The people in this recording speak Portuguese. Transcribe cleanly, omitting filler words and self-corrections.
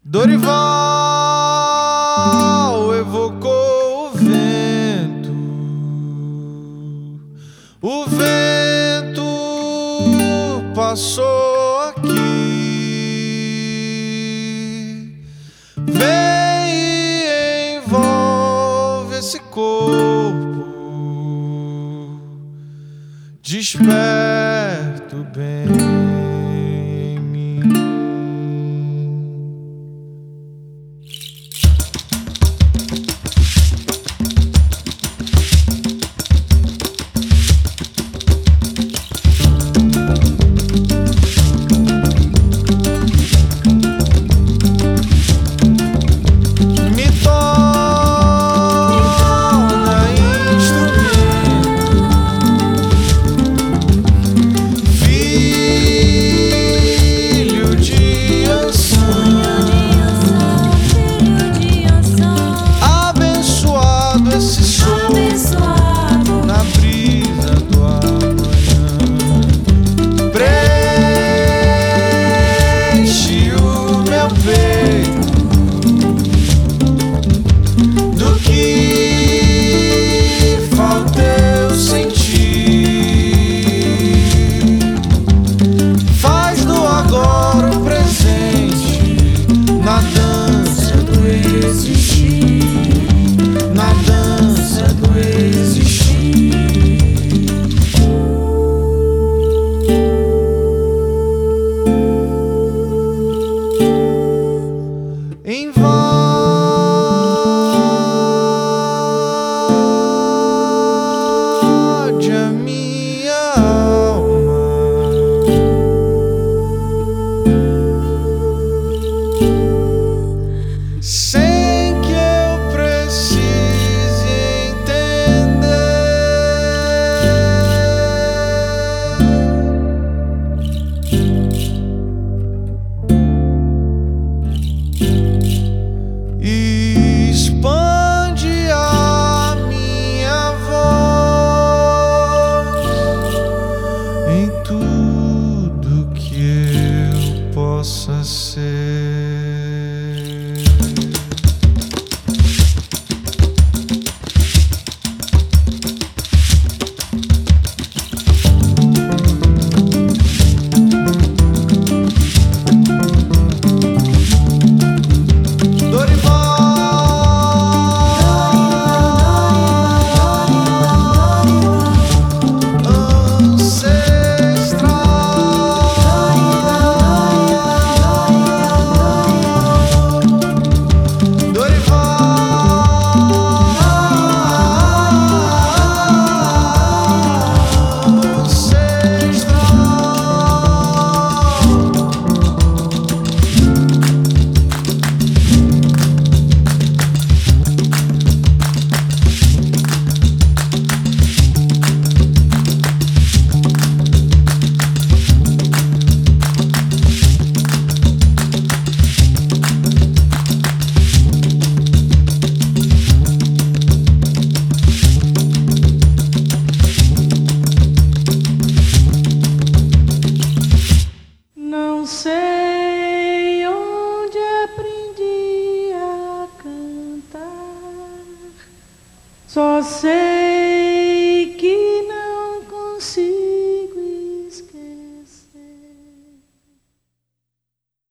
Dorival evocou o vento. O vento passou aqui. Vem e envolve esse corpo, desperto bem em mim. Invade a minha alma, sem que eu precise entender. E expande a minha voz em tudo que eu possa ser. Não sei onde aprendi a cantar, só sei